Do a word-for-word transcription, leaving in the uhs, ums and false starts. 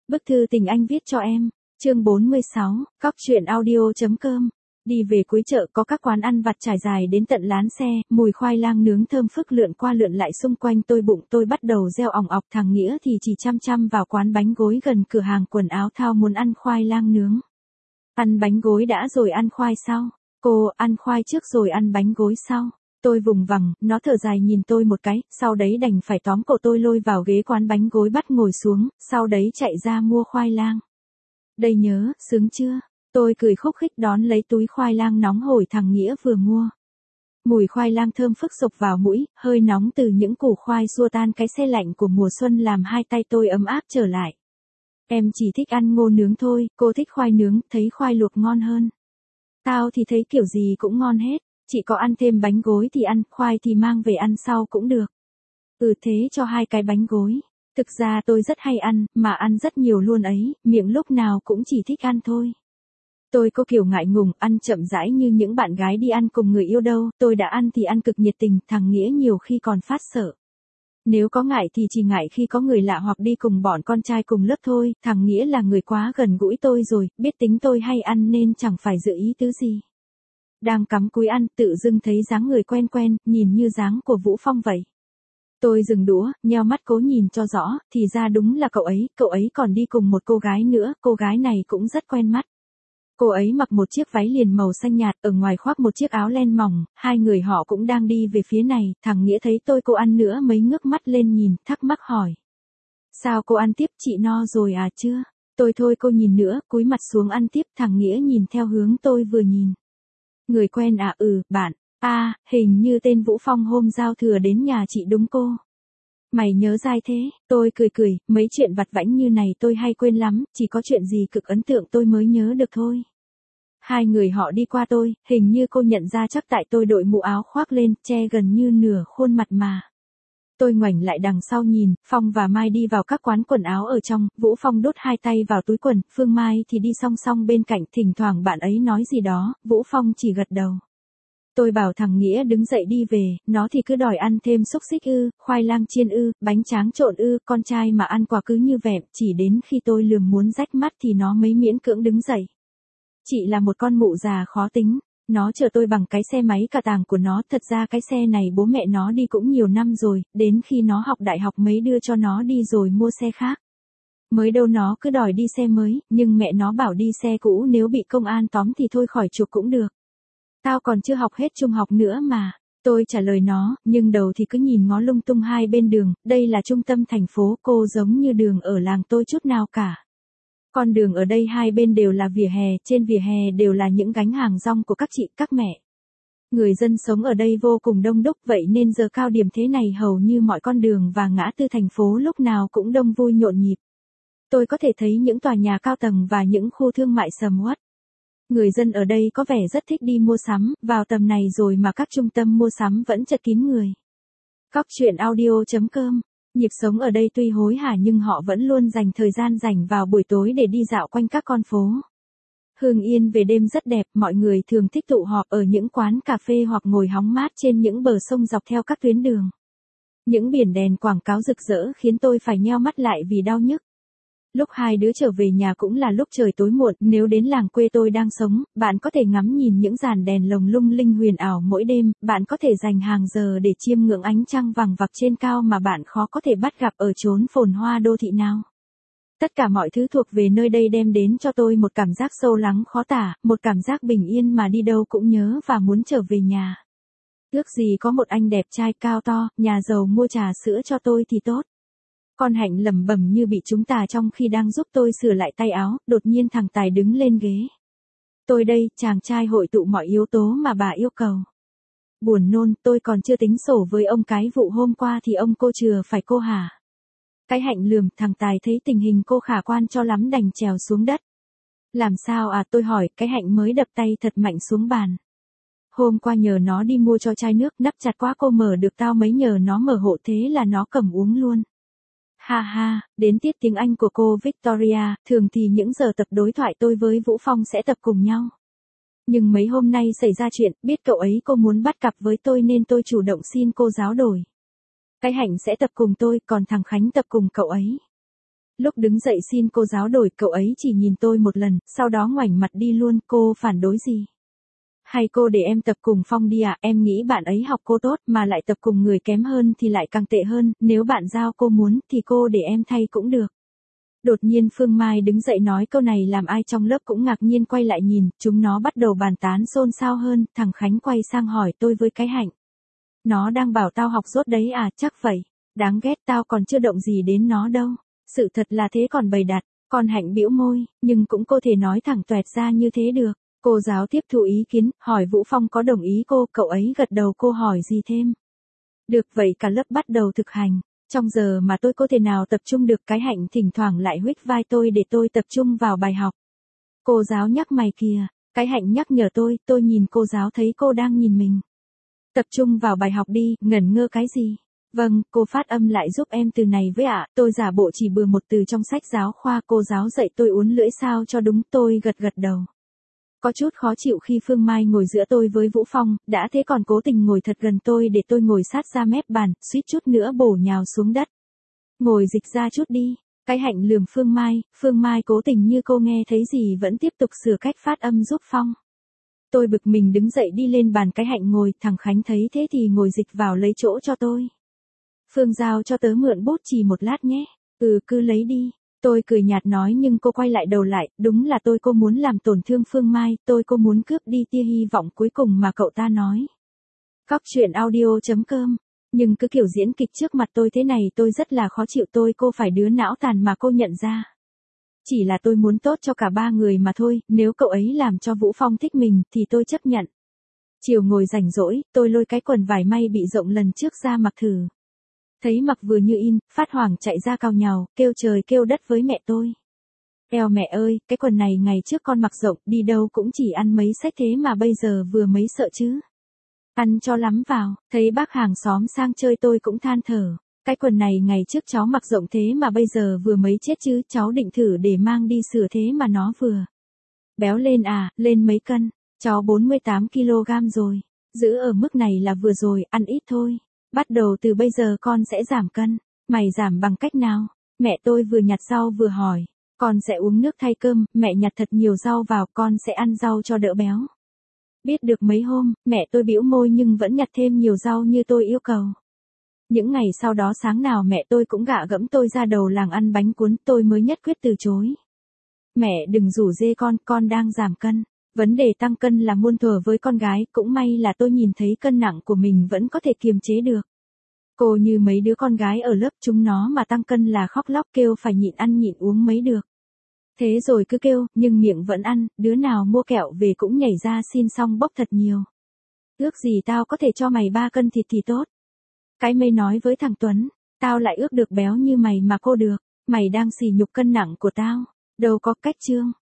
Bức thư tình anh viết cho em. Chương bốn mươi sáu, cóc truyện audio.com. Đi về cuối chợ có các quán ăn vặt trải dài đến tận lán xe, mùi khoai lang nướng thơm phức lượn qua lượn lại xung quanh tôi, bụng tôi bắt đầu reo ỏng ọc. Thằng Nghĩa thì chỉ chăm chăm vào quán bánh gối gần cửa hàng quần áo thao muốn ăn khoai lang nướng. Ăn bánh gối đã rồi ăn khoai sau. Cô, ăn khoai trước rồi ăn bánh gối sau. Tôi vùng vằng, nó thở dài nhìn tôi một cái, sau đấy đành phải tóm cổ tôi lôi vào ghế quán bánh gối bắt ngồi xuống, sau đấy chạy ra mua khoai lang. Đây nhớ, sướng chưa? Tôi cười khúc khích đón lấy túi khoai lang nóng hổi thằng Nghĩa vừa mua. Mùi khoai lang thơm phức sộc vào mũi, hơi nóng từ những củ khoai xua tan cái se lạnh của mùa xuân làm hai tay tôi ấm áp trở lại. Em chỉ thích ăn ngô nướng thôi, cô thích khoai nướng, thấy khoai luộc ngon hơn. Tao thì thấy kiểu gì cũng ngon hết, chỉ có ăn thêm bánh gối thì ăn, khoai thì mang về ăn sau cũng được. Ừ thế cho hai cái bánh gối. Thực ra tôi rất hay ăn, mà ăn rất nhiều luôn ấy, miệng lúc nào cũng chỉ thích ăn thôi. Tôi có kiểu ngại ngùng, ăn chậm rãi như những bạn gái đi ăn cùng người yêu đâu, tôi đã ăn thì ăn cực nhiệt tình, thằng Nghĩa nhiều khi còn phát sợ. Nếu có ngại thì chỉ ngại khi có người lạ hoặc đi cùng bọn con trai cùng lớp thôi, thằng Nghĩa là người quá gần gũi tôi rồi, biết tính tôi hay ăn nên chẳng phải dự ý tứ gì. Đang cắm cúi ăn, tự dưng thấy dáng người quen quen, nhìn như dáng của Vũ Phong vậy. Tôi dừng đũa, nheo mắt cố nhìn cho rõ, thì ra đúng là cậu ấy, cậu ấy còn đi cùng một cô gái nữa, cô gái này cũng rất quen mắt. Cô ấy mặc một chiếc váy liền màu xanh nhạt, ở ngoài khoác một chiếc áo len mỏng, hai người họ cũng đang đi về phía này, thằng Nghĩa thấy tôi cô ăn nữa mấy ngước mắt lên nhìn, thắc mắc hỏi. Sao cô ăn tiếp, chị no rồi à chưa? Tôi thôi cô nhìn nữa, cúi mặt xuống ăn tiếp, thằng Nghĩa nhìn theo hướng tôi vừa nhìn. Người quen à, ừ, bạn, à, hình như tên Vũ Phong hôm giao thừa đến nhà chị đúng cô. Mày nhớ dai thế, tôi cười cười, mấy chuyện vặt vãnh như này tôi hay quên lắm, chỉ có chuyện gì cực ấn tượng tôi mới nhớ được thôi. Hai người họ đi qua tôi, hình như cô nhận ra chắc tại tôi đội mũ áo khoác lên, che gần như nửa khuôn mặt mà. Tôi ngoảnh lại đằng sau nhìn, Phong và Mai đi vào các quán quần áo ở trong, Vũ Phong đút hai tay vào túi quần, Phương Mai thì đi song song bên cạnh, thỉnh thoảng bạn ấy nói gì đó, Vũ Phong chỉ gật đầu. Tôi bảo thằng Nghĩa đứng dậy đi về, nó thì cứ đòi ăn thêm xúc xích ư, khoai lang chiên ư, bánh tráng trộn ư, con trai mà ăn quả cứ như vẹm, chỉ đến khi tôi lườm muốn rách mắt thì nó mới miễn cưỡng đứng dậy. Chị là một con mụ già khó tính, nó chở tôi bằng cái xe máy cà tàng của nó, thật ra cái xe này bố mẹ nó đi cũng nhiều năm rồi, đến khi nó học đại học mới đưa cho nó đi rồi mua xe khác. Mới đâu nó cứ đòi đi xe mới, nhưng mẹ nó bảo đi xe cũ nếu bị công an tóm thì thôi khỏi chuộc cũng được. Tao còn chưa học hết trung học nữa mà. Tôi trả lời nó, nhưng đầu thì cứ nhìn ngó lung tung hai bên đường, đây là trung tâm thành phố, cô giống như đường ở làng tôi chút nào cả. Con đường ở đây hai bên đều là vỉa hè, trên vỉa hè đều là những gánh hàng rong của các chị, các mẹ. Người dân sống ở đây vô cùng đông đúc, vậy nên giờ cao điểm thế này hầu như mọi con đường và ngã tư thành phố lúc nào cũng đông vui nhộn nhịp. Tôi có thể thấy những tòa nhà cao tầng và những khu thương mại sầm uất. Người dân ở đây có vẻ rất thích đi mua sắm, vào tầm này rồi mà các trung tâm mua sắm vẫn chật kín người. Cóc truyện audio.com. Nhịp sống ở đây tuy hối hả nhưng họ vẫn luôn dành thời gian rảnh vào buổi tối để đi dạo quanh các con phố. Hương Yên về đêm rất đẹp, mọi người thường thích tụ họp ở những quán cà phê hoặc ngồi hóng mát trên những bờ sông dọc theo các tuyến đường. Những biển đèn quảng cáo rực rỡ khiến tôi phải nheo mắt lại vì đau nhức. Lúc hai đứa trở về nhà cũng là lúc trời tối muộn, nếu đến làng quê tôi đang sống, bạn có thể ngắm nhìn những dàn đèn lồng lung linh huyền ảo mỗi đêm, bạn có thể dành hàng giờ để chiêm ngưỡng ánh trăng vằng vặc trên cao mà bạn khó có thể bắt gặp ở chốn phồn hoa đô thị nào. Tất cả mọi thứ thuộc về nơi đây đem đến cho tôi một cảm giác sâu lắng khó tả, một cảm giác bình yên mà đi đâu cũng nhớ và muốn trở về nhà. Ước gì có một anh đẹp trai cao to, nhà giàu mua trà sữa cho tôi thì tốt. Con Hạnh lẩm bẩm như bị trúng tà trong khi đang giúp tôi sửa lại tay áo, đột nhiên thằng Tài đứng lên ghế. Tôi đây, chàng trai hội tụ mọi yếu tố mà bà yêu cầu. Buồn nôn, tôi còn chưa tính sổ với ông cái vụ hôm qua thì ông cô chừa phải cô hả? Cái Hạnh lườm, thằng Tài thấy tình hình cô khả quan cho lắm đành trèo xuống đất. Làm sao à, tôi hỏi, cái Hạnh mới đập tay thật mạnh xuống bàn. Hôm qua nhờ nó đi mua cho chai nước, nắp chặt quá cô mở được, tao mới nhờ nó mở hộ thế là nó cầm uống luôn. Ha ha, đến tiết tiếng Anh của cô Victoria, thường thì những giờ tập đối thoại tôi với Vũ Phong sẽ tập cùng nhau. Nhưng mấy hôm nay xảy ra chuyện, biết cậu ấy cô muốn bắt cặp với tôi nên tôi chủ động xin cô giáo đổi. Cái Hạnh sẽ tập cùng tôi, còn thằng Khánh tập cùng cậu ấy. Lúc đứng dậy xin cô giáo đổi, cậu ấy chỉ nhìn tôi một lần, sau đó ngoảnh mặt đi luôn. Cô phản đối gì? Hay cô để em tập cùng Phong đi à? Em nghĩ bạn ấy học cô tốt mà lại tập cùng người kém hơn thì lại càng tệ hơn, nếu bạn giao cô muốn thì cô để em thay cũng được. Đột nhiên Phương Mai đứng dậy nói câu này làm ai trong lớp cũng ngạc nhiên quay lại nhìn, chúng nó bắt đầu bàn tán xôn xao hơn. Thằng Khánh quay sang hỏi tôi với cái Hạnh. Nó đang bảo tao học dốt đấy à? Chắc vậy. Đáng ghét, tao còn chưa động gì đến nó đâu. Sự thật là thế còn bày đặt. Còn Hạnh bĩu môi, nhưng cũng cô thể nói thẳng toẹt ra như thế được. Cô giáo tiếp thu ý kiến, hỏi Vũ Phong có đồng ý cô, cậu ấy gật đầu. Cô hỏi gì thêm? Được, vậy cả lớp bắt đầu thực hành. Trong giờ mà tôi có thể nào tập trung được, cái Hạnh thỉnh thoảng lại huých vai tôi để tôi tập trung vào bài học. Cô giáo nhắc mày kìa, cái Hạnh nhắc nhở tôi, tôi nhìn cô giáo thấy cô đang nhìn mình. Tập trung vào bài học đi, ngẩn ngơ cái gì? Vâng, cô phát âm lại giúp em từ này với ạ. Tôi giả bộ chỉ bừa một từ trong sách giáo khoa. Cô giáo dạy tôi uốn lưỡi sao cho đúng, tôi gật gật đầu. Có chút khó chịu khi Phương Mai ngồi giữa tôi với Vũ Phong, đã thế còn cố tình ngồi thật gần tôi để tôi ngồi sát ra mép bàn, suýt chút nữa bổ nhào xuống đất. Ngồi dịch ra chút đi. Cái Hạnh lườm Phương Mai, Phương Mai cố tình như cô nghe thấy gì vẫn tiếp tục sửa cách phát âm giúp Phong. Tôi bực mình đứng dậy đi lên bàn, cái Hạnh ngồi, thằng Khánh thấy thế thì ngồi dịch vào lấy chỗ cho tôi. Phương giao cho tớ mượn bút chì một lát nhé. Ừ, cứ lấy đi. Tôi cười nhạt nói, nhưng cô quay lại đầu lại, đúng là tôi cô muốn làm tổn thương Phương Mai, tôi cô muốn cướp đi tia hy vọng cuối cùng mà cậu ta nói. Cóc truyện audio chấm com. Nhưng cứ kiểu diễn kịch trước mặt tôi thế này tôi rất là khó chịu, tôi cô phải đứa não tàn mà cô nhận ra. Chỉ là tôi muốn tốt cho cả ba người mà thôi, nếu cậu ấy làm cho Vũ Phong thích mình thì tôi chấp nhận. Chiều ngồi rảnh rỗi, tôi lôi cái quần vải may bị rộng lần trước ra mặc thử. Thấy mặc vừa như in, phát hoảng chạy ra cào nhào, kêu trời kêu đất với mẹ tôi. Eo mẹ ơi, cái quần này ngày trước con mặc rộng, đi đâu cũng chỉ ăn mấy xách thế mà bây giờ vừa mấy sợ chứ. Ăn cho lắm vào, thấy bác hàng xóm sang chơi tôi cũng than thở. Cái quần này ngày trước cháu mặc rộng thế mà bây giờ vừa mấy chết chứ, cháu định thử để mang đi sửa thế mà nó vừa. Béo lên à, lên mấy cân, cháu bốn mươi tám ki lô gam rồi. Giữ ở mức này là vừa rồi, ăn ít thôi. Bắt đầu từ bây giờ con sẽ giảm cân. Mày giảm bằng cách nào? Mẹ tôi vừa nhặt rau vừa hỏi. Con sẽ uống nước thay cơm, mẹ nhặt thật nhiều rau vào, con sẽ ăn rau cho đỡ béo. Biết được mấy hôm, mẹ tôi bĩu môi nhưng vẫn nhặt thêm nhiều rau như tôi yêu cầu. Những ngày sau đó sáng nào mẹ tôi cũng gạ gẫm tôi ra đầu làng ăn bánh cuốn, tôi mới nhất quyết từ chối. Mẹ đừng rủ dê con, con đang giảm cân. Vấn đề tăng cân là muôn thuở với con gái, cũng may là tôi nhìn thấy cân nặng của mình vẫn có thể kiềm chế được. Cô như mấy đứa con gái ở lớp, chúng nó mà tăng cân là khóc lóc kêu phải nhịn ăn nhịn uống mới được. Thế rồi cứ kêu, nhưng miệng vẫn ăn, đứa nào mua kẹo về cũng nhảy ra xin xong bốc thật nhiều. Ước gì tao có thể cho mày ba cân thịt thì tốt. Cái mây nói với thằng Tuấn, tao lại ước được béo như mày mà cô được, mày đang sỉ nhục cân nặng của tao. Đâu có cách Trương.